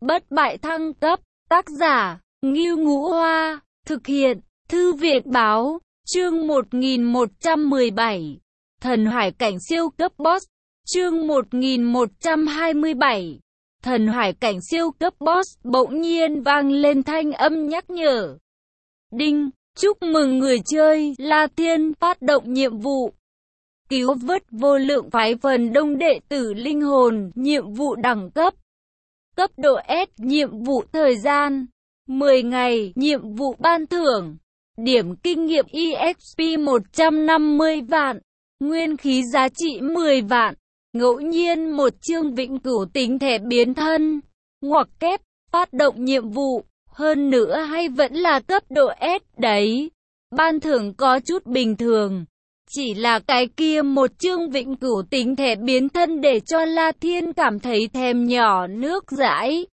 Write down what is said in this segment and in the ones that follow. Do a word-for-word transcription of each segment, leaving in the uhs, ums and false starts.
bất bại thăng cấp, tác giả, Ngưu Ngũ Hoa, thực hiện, Thư viện Báo, chương một nghìn một trăm mười bảy, Thần Hải Cảnh siêu cấp boss, chương một nghìn một trăm hai mươi bảy, Thần Hải Cảnh siêu cấp boss, bỗng nhiên vang lên thanh âm nhắc nhở. Đinh, chúc mừng người chơi, La Thiên phát động nhiệm vụ. Cứu vớt vô lượng phái phần đông đệ tử linh hồn, nhiệm vụ đẳng cấp. Cấp độ S, nhiệm vụ thời gian, mười ngày, nhiệm vụ ban thưởng. Điểm kinh nghiệm e ích pê một trăm năm mươi vạn, nguyên khí giá trị mười vạn, ngẫu nhiên một chương vĩnh cửu tính thẻ biến thân, ngoặc kép, phát động nhiệm vụ, hơn nữa hay vẫn là cấp độ S đấy. Ban thưởng có chút bình thường, chỉ là cái kia một chương vĩnh cửu tính thẻ biến thân để cho La Thiên cảm thấy thèm nhỏ nước dãi.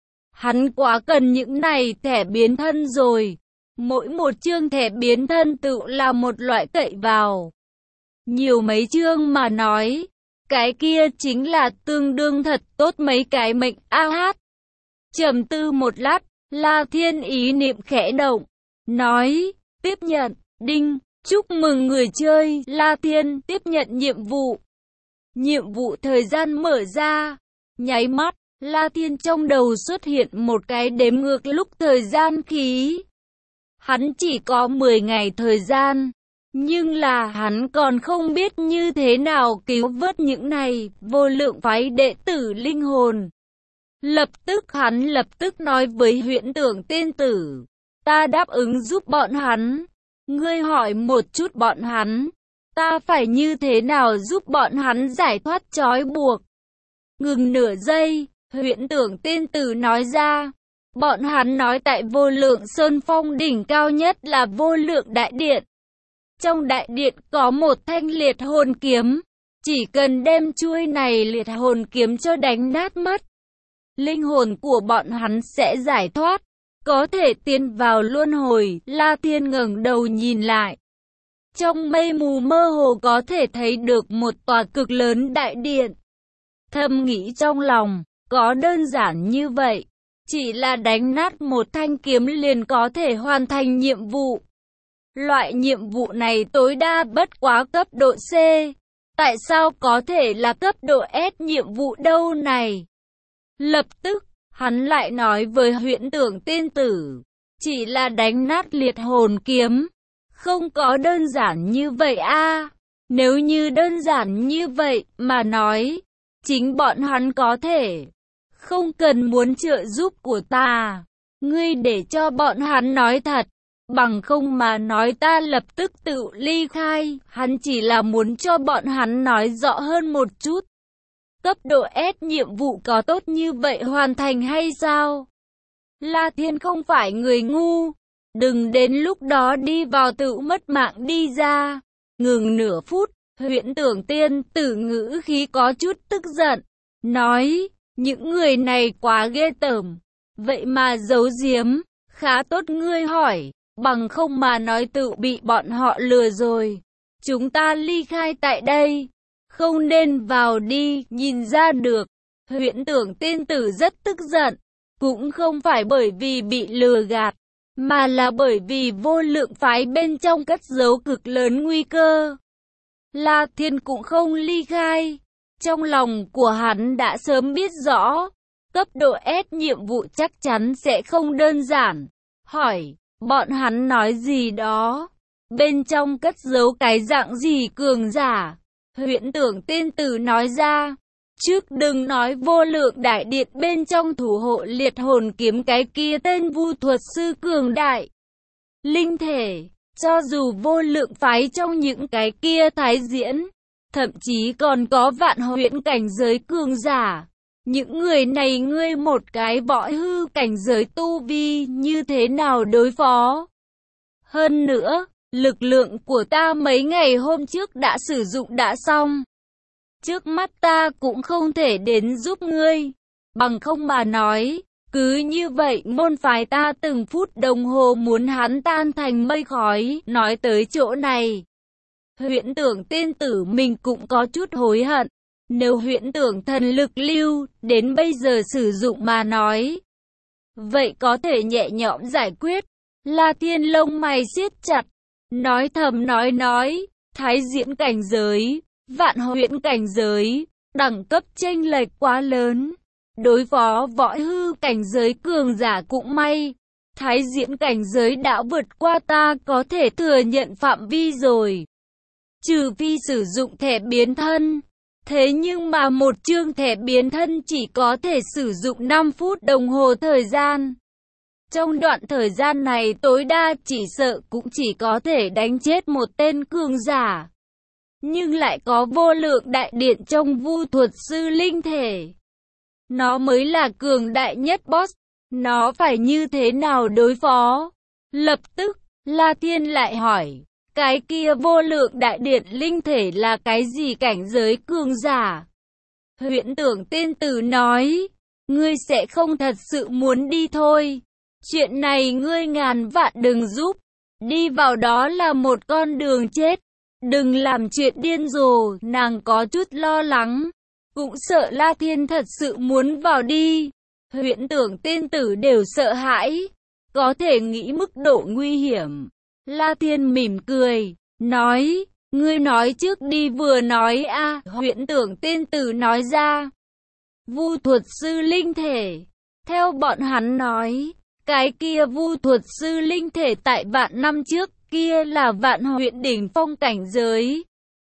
Hắn quá cần những này thẻ biến thân rồi. Mỗi một chương thẻ biến thân tự là một loại cậy vào. Nhiều mấy chương mà nói, cái kia chính là tương đương thật tốt mấy cái mệnh a hát. Trầm tư một lát, La Thiên ý niệm khẽ động, nói, tiếp nhận, đinh, chúc mừng người chơi, La Thiên tiếp nhận nhiệm vụ. Nhiệm vụ thời gian mở ra, nháy mắt, La Thiên trong đầu xuất hiện một cái đếm ngược lúc thời gian khí. Hắn chỉ có mười ngày thời gian, nhưng là hắn còn không biết như thế nào cứu vớt những này vô lượng phái đệ tử linh hồn. Lập tức hắn lập tức nói với Huyễn Tưởng Tiên Tử, ta đáp ứng giúp bọn hắn, ngươi hỏi một chút bọn hắn, ta phải như thế nào giúp bọn hắn giải thoát trói buộc. Ngừng nửa giây, Huyễn Tưởng Tiên Tử nói ra, bọn hắn nói tại vô lượng sơn phong đỉnh cao nhất là vô lượng đại điện. Trong đại điện có một thanh liệt hồn kiếm, chỉ cần đem chuôi này liệt hồn kiếm cho đánh nát mất, linh hồn của bọn hắn sẽ giải thoát, có thể tiến vào luân hồi. La Thiên ngẩng đầu nhìn lại. Trong mây mù mơ hồ có thể thấy được một tòa cực lớn đại điện. Thầm nghĩ trong lòng, có đơn giản như vậy. Chỉ là đánh nát một thanh kiếm liền có thể hoàn thành nhiệm vụ. Loại nhiệm vụ này tối đa bất quá cấp độ C. Tại sao có thể là cấp độ S nhiệm vụ đâu này? Lập tức, hắn lại nói với Huyễn Tưởng Tiên Tử, chỉ là đánh nát liệt hồn kiếm. Không có đơn giản như vậy a. À, nếu như đơn giản như vậy mà nói, chính bọn hắn có thể không cần muốn trợ giúp của ta. Ngươi để cho bọn hắn nói thật, bằng không mà nói ta lập tức tự ly khai. Hắn chỉ là muốn cho bọn hắn nói rõ hơn một chút. Cấp độ S nhiệm vụ có tốt như vậy hoàn thành hay sao? La Thiên không phải người ngu, đừng đến lúc đó đi vào tự mất mạng đi ra. Ngừng nửa phút, Huyễn Tưởng Tiên Tử ngữ khí có chút tức giận, nói, những người này quá ghê tởm, vậy mà giấu giếm, khá tốt ngươi hỏi, bằng không mà nói tự bị bọn họ lừa rồi. Chúng ta ly khai tại đây, không nên vào đi. Nhìn ra được, Huyễn Tưởng Tiên Tử rất tức giận, cũng không phải bởi vì bị lừa gạt, mà là bởi vì vô lượng phái bên trong cất giấu cực lớn nguy cơ. La Thiên cũng không ly khai. Trong lòng của hắn đã sớm biết rõ, cấp độ S nhiệm vụ chắc chắn sẽ không đơn giản. Hỏi, bọn hắn nói gì đó? Bên trong cất giấu cái dạng gì cường giả? Huyễn Tưởng Tiên Tử nói ra, trước đừng nói vô lượng đại điện bên trong thủ hộ liệt hồn kiếm cái kia tên vu thuật sư cường đại. Linh thể, cho dù vô lượng phái trong những cái kia thái diễn, thậm chí còn có vạn huyễn cảnh giới cường giả. Những người này ngươi một cái võ hư cảnh giới tu vi như thế nào đối phó? Hơn nữa, lực lượng của ta mấy ngày hôm trước đã sử dụng đã xong. Trước mắt ta cũng không thể đến giúp ngươi. Bằng không mà nói, cứ như vậy môn phái ta từng phút đồng hồ muốn hắn tan thành mây khói. Nói tới chỗ này, Huyễn Tưởng Tiên Tử mình cũng có chút hối hận. Nếu Huyễn Tưởng thần lực lưu đến bây giờ sử dụng mà nói, vậy có thể nhẹ nhõm giải quyết. La Thiên lông mày siết chặt, nói thầm nói nói, thái diễn cảnh giới, vạn huyễn cảnh giới, đẳng cấp chênh lệch quá lớn. Đối phó võ hư cảnh giới cường giả cũng may, thái diễn cảnh giới đã vượt qua ta có thể thừa nhận phạm vi rồi. Trừ phi sử dụng thẻ biến thân. Thế nhưng mà một chương thẻ biến thân chỉ có thể sử dụng năm phút đồng hồ thời gian. Trong đoạn thời gian này tối đa chỉ sợ cũng chỉ có thể đánh chết một tên cường giả. Nhưng lại có vô lượng đại điện trong vu thuật sư linh thể. Nó mới là cường đại nhất boss. Nó phải như thế nào đối phó? Lập tức, La Thiên lại hỏi. Cái kia vô lượng đại điện linh thể là cái gì cảnh giới cường giả? Huyễn Tưởng Tiên Tử nói. Ngươi sẽ không thật sự muốn đi thôi. Chuyện này ngươi ngàn vạn đừng giúp. Đi vào đó là một con đường chết. Đừng làm chuyện điên rồ. Nàng có chút lo lắng. Cũng sợ La Thiên thật sự muốn vào đi. Huyễn Tưởng Tiên Tử đều sợ hãi. Có thể nghĩ mức độ nguy hiểm. La Thiên mỉm cười. Nói. Ngươi nói trước đi vừa nói a à, Huyễn Tưởng Tiên Tử nói ra. Vu thuật sư linh thể. Theo bọn hắn nói. Cái kia vu thuật sư linh thể tại vạn năm trước kia là vạn huyện đỉnh phong cảnh giới.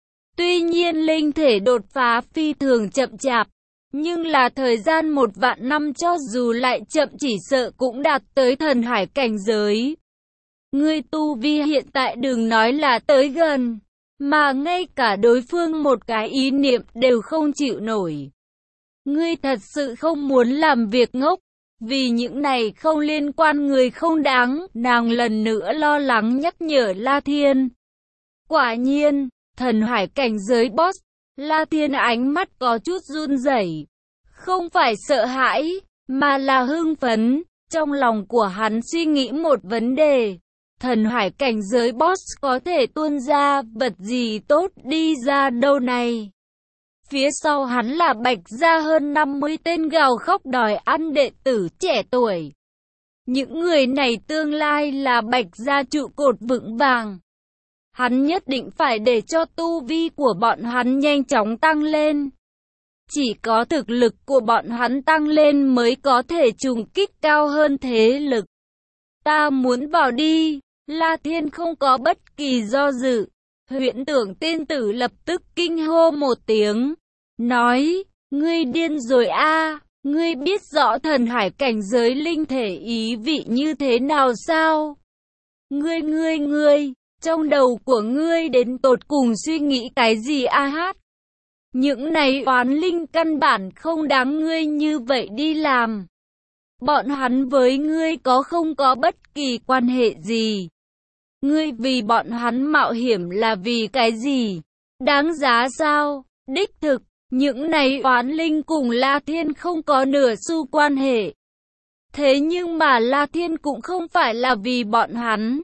Tuy nhiên linh thể đột phá phi thường chậm chạp. Nhưng là thời gian một vạn năm cho dù lại chậm chỉ sợ cũng đạt tới thần hải cảnh giới. Ngươi tu vi hiện tại đừng nói là tới gần. Mà ngay cả đối phương một cái ý niệm đều không chịu nổi. Ngươi thật sự không muốn làm việc ngốc. Vì những này không liên quan người không đáng, nàng lần nữa lo lắng nhắc nhở La Thiên. Quả nhiên, thần hải cảnh giới boss, La Thiên ánh mắt có chút run rẩy, không phải sợ hãi, mà là hưng phấn. Trong lòng của hắn suy nghĩ một vấn đề, thần hải cảnh giới boss có thể tuôn ra vật gì tốt đi ra đâu này. Phía sau hắn là Bạch Gia hơn năm mươi tên gào khóc đòi ăn đệ tử trẻ tuổi. Những người này tương lai là Bạch Gia trụ cột vững vàng. Hắn nhất định phải để cho tu vi của bọn hắn nhanh chóng tăng lên. Chỉ có thực lực của bọn hắn tăng lên mới có thể trùng kích cao hơn thế lực. Ta muốn vào đi. La Thiên không có bất kỳ do dự. Huyễn Tưởng Tiên Tử lập tức kinh hô một tiếng. Nói, ngươi điên rồi a à, ngươi biết rõ thần hải cảnh giới linh thể ý vị như thế nào sao? Ngươi ngươi ngươi, trong đầu của ngươi đến tột cùng suy nghĩ cái gì a hát? Những này oán linh căn bản không đáng ngươi như vậy đi làm. Bọn hắn với ngươi có không có bất kỳ quan hệ gì. Ngươi vì bọn hắn mạo hiểm là vì cái gì? Đáng giá sao? Đích thực, những này oán linh cùng La Thiên không có nửa xu quan hệ. Thế nhưng mà La Thiên cũng không phải là vì bọn hắn,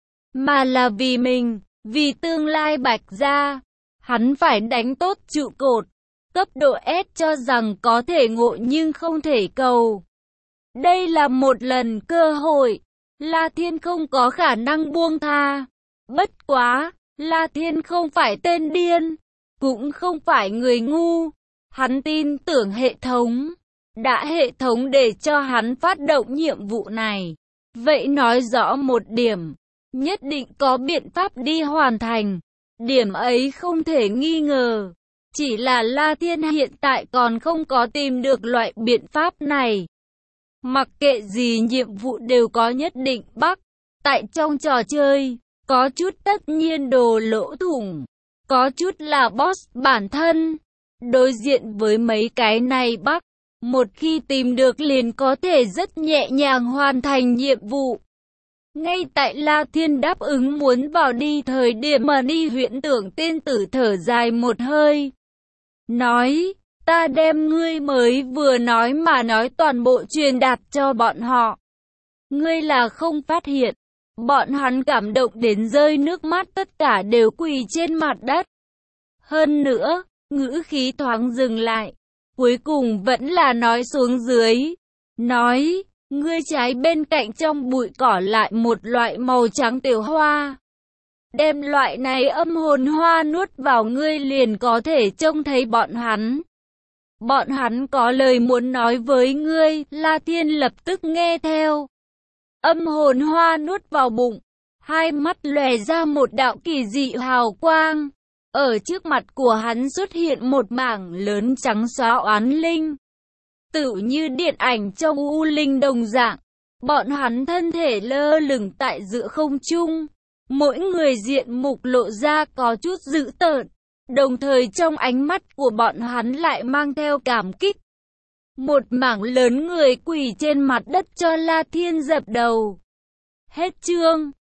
mà là vì mình, vì tương lai Bạch Gia. Hắn phải đánh tốt trụ cột, cấp độ S cho rằng có thể ngộ nhưng không thể cầu. Đây là một lần cơ hội, La Thiên không có khả năng buông tha. Bất quá, La Thiên không phải tên điên, cũng không phải người ngu. Hắn tin tưởng hệ thống. Đã hệ thống để cho hắn phát động nhiệm vụ này. Vậy nói rõ một điểm, nhất định có biện pháp đi hoàn thành. Điểm ấy không thể nghi ngờ. Chỉ là La Thiên hiện tại còn không có tìm được loại biện pháp này. Mặc kệ gì nhiệm vụ đều có nhất định bắc. Tại trong trò chơi, có chút tất nhiên đồ lỗ thủng, có chút là boss bản thân. Đối diện với mấy cái này bắc, một khi tìm được liền có thể rất nhẹ nhàng hoàn thành nhiệm vụ. Ngay tại La Thiên đáp ứng muốn vào đi thời điểm mà đi Huyễn Tưởng Tiên Tử thở dài một hơi. Nói, ta đem ngươi mới vừa nói mà nói toàn bộ truyền đạt cho bọn họ. Ngươi là không phát hiện. Bọn hắn cảm động đến rơi nước mắt, tất cả đều quỳ trên mặt đất. Hơn nữa, ngữ khí thoáng dừng lại. Cuối cùng vẫn là nói xuống dưới. Nói, Ngươi trái bên cạnh trong bụi cỏ lại một loại màu trắng tiểu hoa. Đem loại này âm hồn hoa nuốt vào ngươi liền có thể trông thấy bọn hắn. Bọn hắn có lời muốn nói với ngươi, La Thiên lập tức nghe theo. Âm hồn hoa nuốt vào bụng, hai mắt lòe ra một đạo kỳ dị hào quang. Ở trước mặt của hắn xuất hiện một mảng lớn trắng xóa oán linh. Tự như điện ảnh trong u linh đồng dạng, bọn hắn thân thể lơ lửng tại giữa không trung. Mỗi người diện mục lộ ra có chút dữ tợn, đồng thời trong ánh mắt của bọn hắn lại mang theo cảm kích. Một mảng lớn người quỳ trên mặt đất cho La Thiên dập đầu. Hết chương.